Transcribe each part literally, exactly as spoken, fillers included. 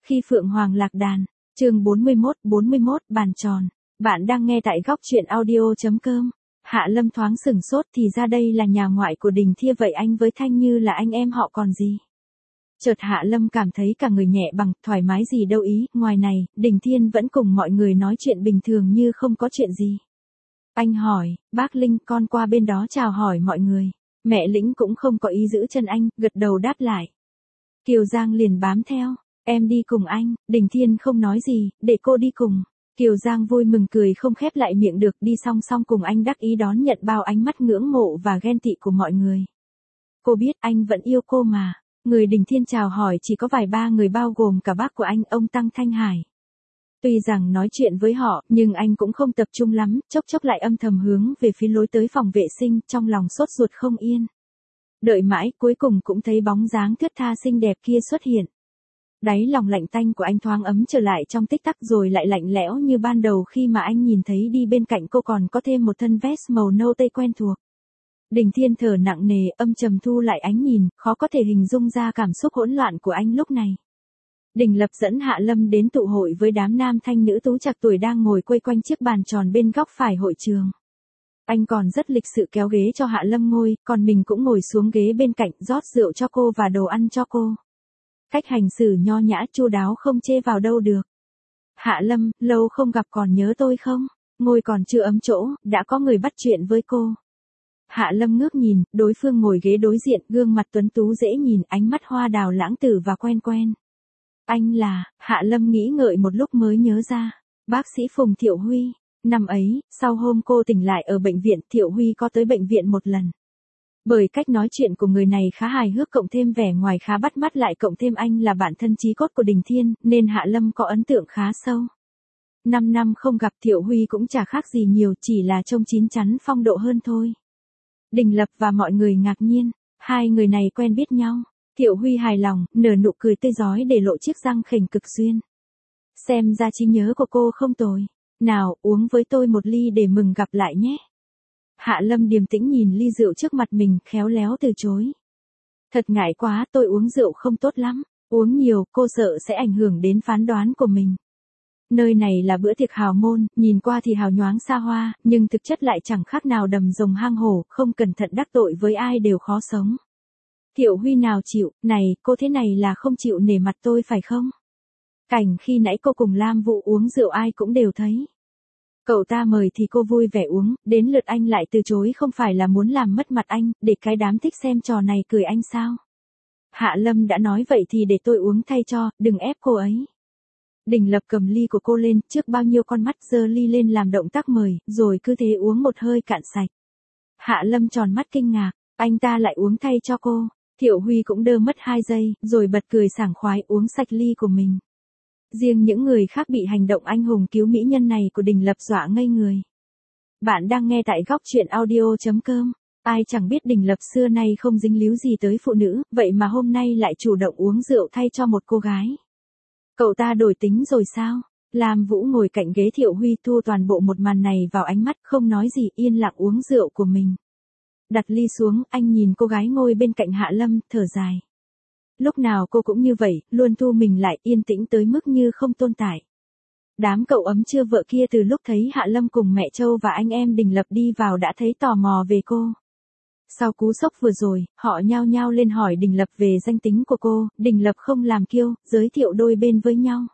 Khi Phượng Hoàng lạc đàn, chương bốn mươi mốt, bốn mươi mốt, bàn tròn. Bạn đang nghe tại góc truyện audio.com. Hạ Lâm thoáng sửng sốt, thì ra đây là nhà ngoại của Đình Thia, vậy anh với Thanh Như là anh em họ còn gì. Chợt Hạ Lâm cảm thấy cả người nhẹ bằng, thoải mái gì đâu ý, ngoài này, Đình Thiên vẫn cùng mọi người nói chuyện bình thường như không có chuyện gì. Anh hỏi, bác Linh, con qua bên đó chào hỏi mọi người. Mẹ Lĩnh cũng không có ý giữ chân anh, gật đầu đáp lại. Kiều Giang liền bám theo, em đi cùng anh. Đình Thiên không nói gì, để cô đi cùng. Kiều Giang vui mừng cười không khép lại miệng được, đi song song cùng anh đắc ý đón nhận bao ánh mắt ngưỡng mộ và ghen tị của mọi người. Cô biết anh vẫn yêu cô mà. Người Đình Thiên chào hỏi chỉ có vài ba người bao gồm cả bác của anh, ông Tăng Thanh Hải. Tuy rằng nói chuyện với họ, nhưng anh cũng không tập trung lắm, chốc chốc lại âm thầm hướng về phía lối tới phòng vệ sinh, trong lòng sốt ruột không yên. Đợi mãi, cuối cùng cũng thấy bóng dáng thướt tha xinh đẹp kia xuất hiện. Đáy lòng lạnh tanh của anh thoáng ấm trở lại trong tích tắc, rồi lại lạnh lẽo như ban đầu khi mà anh nhìn thấy đi bên cạnh cô còn có thêm một thân vest màu nâu tây quen thuộc. Đình Thiên thở nặng nề, âm trầm thu lại ánh nhìn, khó có thể hình dung ra cảm xúc hỗn loạn của anh lúc này. Đình Lập dẫn Hạ Lâm đến tụ hội với đám nam thanh nữ tú trạc tuổi đang ngồi quây quanh chiếc bàn tròn bên góc phải hội trường. Anh còn rất lịch sự kéo ghế cho Hạ Lâm ngồi, còn mình cũng ngồi xuống ghế bên cạnh, rót rượu cho cô và đồ ăn cho cô. Cách hành xử nho nhã chu đáo không chê vào đâu được. Hạ Lâm, lâu không gặp còn nhớ tôi không? Ngồi còn chưa ấm chỗ, đã có người bắt chuyện với cô. Hạ Lâm ngước nhìn, đối phương ngồi ghế đối diện, gương mặt tuấn tú dễ nhìn, ánh mắt hoa đào lãng tử và quen quen. Anh là, Hạ Lâm nghĩ ngợi một lúc mới nhớ ra, bác sĩ Phùng Thiệu Huy. Năm ấy, sau hôm cô tỉnh lại ở bệnh viện, Thiệu Huy có tới bệnh viện một lần. Bởi cách nói chuyện của người này khá hài hước, cộng thêm vẻ ngoài khá bắt mắt, lại cộng thêm anh là bạn thân chí cốt của Đình Thiên, nên Hạ Lâm có ấn tượng khá sâu. Năm năm không gặp, Thiệu Huy cũng chả khác gì nhiều, chỉ là trông chín chắn phong độ hơn thôi. Đình Lập và mọi người ngạc nhiên, hai người này quen biết nhau. Thiệu Huy hài lòng, nở nụ cười tươi rói để lộ chiếc răng khểnh cực xuyên. Xem ra trí nhớ của cô không tồi. Nào, uống với tôi một ly để mừng gặp lại nhé. Hạ Lâm điềm tĩnh nhìn ly rượu trước mặt mình, khéo léo từ chối. Thật ngại quá, tôi uống rượu không tốt lắm. Uống nhiều, cô sợ sẽ ảnh hưởng đến phán đoán của mình. Nơi này là bữa tiệc hào môn, nhìn qua thì hào nhoáng xa hoa, nhưng thực chất lại chẳng khác nào đầm rồng hang hổ, không cẩn thận đắc tội với ai đều khó sống. Thiệu Huy nào chịu, này, cô thế này là không chịu nể mặt tôi phải không? Cảnh khi nãy cô cùng Lam Vũ uống rượu ai cũng đều thấy. Cậu ta mời thì cô vui vẻ uống, đến lượt anh lại từ chối, không phải là muốn làm mất mặt anh, để cái đám thích xem trò này cười anh sao? Hạ Lâm đã nói vậy thì để tôi uống thay cho, đừng ép cô ấy. Đình Lập cầm ly của cô lên, trước bao nhiêu con mắt giơ ly lên làm động tác mời, rồi cứ thế uống một hơi cạn sạch. Hạ Lâm tròn mắt kinh ngạc, anh ta lại uống thay cho cô. Thiệu Huy cũng đơ mất hai giây, rồi bật cười sảng khoái uống sạch ly của mình. Riêng những người khác bị hành động anh hùng cứu mỹ nhân này của Đình Lập dọa ngây người. Bạn đang nghe tại góc truyện audio.com. Ai chẳng biết Đình Lập xưa nay không dính líu gì tới phụ nữ, vậy mà hôm nay lại chủ động uống rượu thay cho một cô gái. Cậu ta đổi tính rồi sao? Lam Vũ ngồi cạnh ghế Thiệu Huy thu toàn bộ một màn này vào ánh mắt, không nói gì, yên lặng uống rượu của mình. Đặt ly xuống, anh nhìn cô gái ngồi bên cạnh Hạ Lâm, thở dài. Lúc nào cô cũng như vậy, luôn thu mình lại, yên tĩnh tới mức như không tồn tại. Đám cậu ấm chưa vợ kia từ lúc thấy Hạ Lâm cùng mẹ Châu và anh em Đình Lập đi vào đã thấy tò mò về cô. Sau cú sốc vừa rồi, họ nhao nhao lên hỏi Đình Lập về danh tính của cô, Đình Lập không làm kiêu, giới thiệu đôi bên với nhau.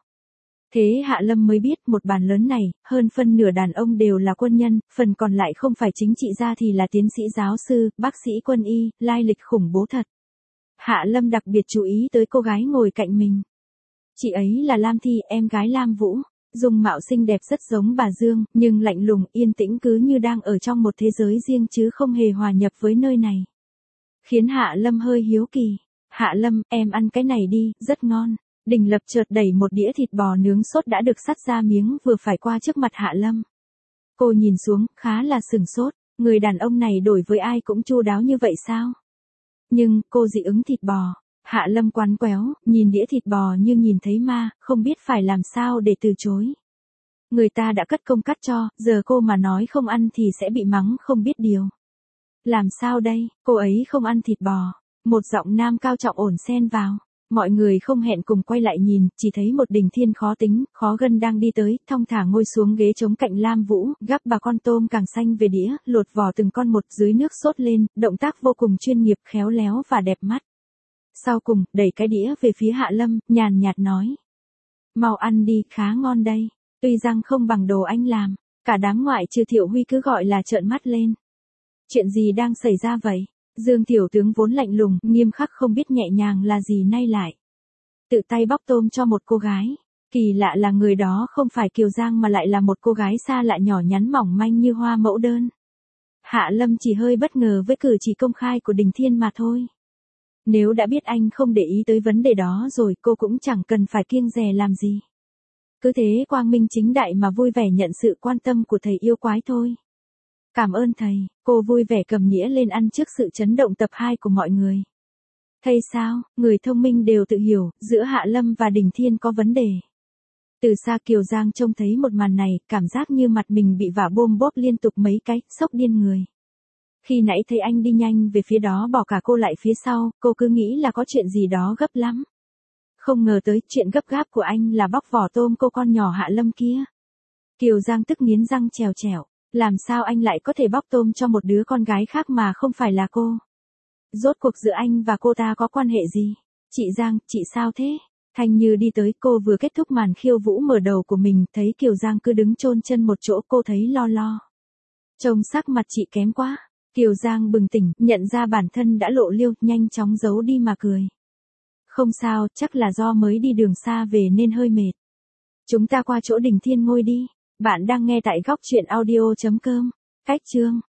Thế Hạ Lâm mới biết một bàn lớn này, hơn phân nửa đàn ông đều là quân nhân, phần còn lại không phải chính trị gia thì là tiến sĩ giáo sư, bác sĩ quân y, lai lịch khủng bố thật. Hạ Lâm đặc biệt chú ý tới cô gái ngồi cạnh mình. Chị ấy là Lam Thi, em gái Lam Vũ, dung mạo xinh đẹp rất giống bà Dương, nhưng lạnh lùng, yên tĩnh cứ như đang ở trong một thế giới riêng chứ không hề hòa nhập với nơi này. Khiến Hạ Lâm hơi hiếu kỳ. Hạ Lâm, em ăn cái này đi, rất ngon. Đình Lập chợt đẩy một đĩa thịt bò nướng sốt đã được sắt ra miếng vừa phải qua trước mặt Hạ Lâm. Cô nhìn xuống, khá là sửng sốt, người đàn ông này đổi với ai cũng chu đáo như vậy sao? Nhưng, cô dị ứng thịt bò. Hạ Lâm quán quéo, nhìn đĩa thịt bò như nhìn thấy ma, không biết phải làm sao để từ chối. Người ta đã cất công cắt cho, giờ cô mà nói không ăn thì sẽ bị mắng không biết điều. Làm sao đây, cô ấy không ăn thịt bò. Một giọng nam cao trọng ổn xen vào. Mọi người không hẹn cùng quay lại nhìn, chỉ thấy một Đình Thiên khó tính, khó gân đang đi tới, thong thả ngồi xuống ghế chống cạnh Lam Vũ, gắp bà con tôm càng xanh về đĩa, lột vỏ từng con một dưới nước sốt lên, động tác vô cùng chuyên nghiệp, khéo léo và đẹp mắt. Sau cùng, đẩy cái đĩa về phía Hạ Lâm, nhàn nhạt nói. Mau ăn đi, khá ngon đây. Tuy rằng không bằng đồ anh làm, cả đám ngoại trừ Thiệu Huy cứ gọi là trợn mắt lên. Chuyện gì đang xảy ra vậy? Dương tiểu tướng vốn lạnh lùng, nghiêm khắc không biết nhẹ nhàng là gì nay lại. Tự tay bóc tôm cho một cô gái. Kỳ lạ là người đó không phải Kiều Giang mà lại là một cô gái xa lạ nhỏ nhắn mỏng manh như hoa mẫu đơn. Hạ Lâm chỉ hơi bất ngờ với cử chỉ công khai của Đình Thiên mà thôi. Nếu đã biết anh không để ý tới vấn đề đó rồi cô cũng chẳng cần phải kiêng dè làm gì. Cứ thế quang minh chính đại mà vui vẻ nhận sự quan tâm của thầy yêu quái thôi. Cảm ơn thầy, cô vui vẻ cầm nĩa lên ăn trước sự chấn động tập hai của mọi người. Thầy sao, người thông minh đều tự hiểu, giữa Hạ Lâm và Đình Thiên có vấn đề. Từ xa Kiều Giang trông thấy một màn này, cảm giác như mặt mình bị vả bôm bốp liên tục mấy cái, sốc điên người. Khi nãy thấy anh đi nhanh về phía đó bỏ cả cô lại phía sau, cô cứ nghĩ là có chuyện gì đó gấp lắm. Không ngờ tới chuyện gấp gáp của anh là bóc vỏ tôm cô con nhỏ Hạ Lâm kia. Kiều Giang tức nghiến răng trèo trèo, làm sao anh lại có thể bóc tôm cho một đứa con gái khác mà không phải là cô? Rốt cuộc giữa anh và cô ta có quan hệ gì? Chị Giang, chị sao thế? Thanh Như đi tới, cô vừa kết thúc màn khiêu vũ mở đầu của mình, thấy Kiều Giang cứ đứng chôn chân một chỗ, cô thấy lo lo. Trông sắc mặt chị kém quá. Kiều Giang bừng tỉnh, nhận ra bản thân đã lộ liêu, nhanh chóng giấu đi mà cười. Không sao, chắc là do mới đi đường xa về nên hơi mệt. Chúng ta qua chỗ Đình Thiên ngồi đi. Bạn đang nghe tại góc truyện audio chấm com. Cách chương